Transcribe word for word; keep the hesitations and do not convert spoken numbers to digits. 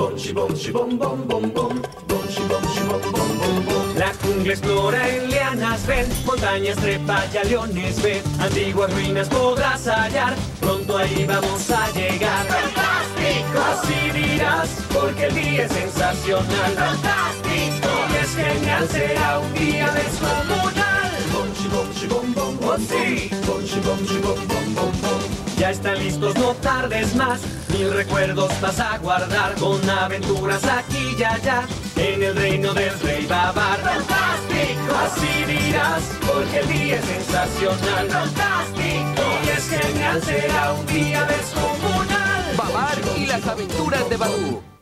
Bom, shibom, shibom, bom, bom, bom. Bom, shibom, shibom, bom, bom, bom. La jungla explora en lianas ven, montañas trepa y a leones ve. Antiguas ruinas podrás hallar, pronto ahí vamos a llegar. ¡Fantástico! Así dirás, porque el día es sensacional. ¡Fantástico! Y es genial, será un día descomunal. Bom, shibom, shibom, bom, bom, sí. Bom, shibom, shibom, bom, bom, bom. Ya están listos, no tardes más. Mil recuerdos vas a guardar con aventuras aquí y allá en el reino del rey Babar. ¡Fantástico! Así dirás, porque el día es sensacional. ¡Fantástico! Y es genial, será un día descomunal. Babar y las aventuras de Badoo.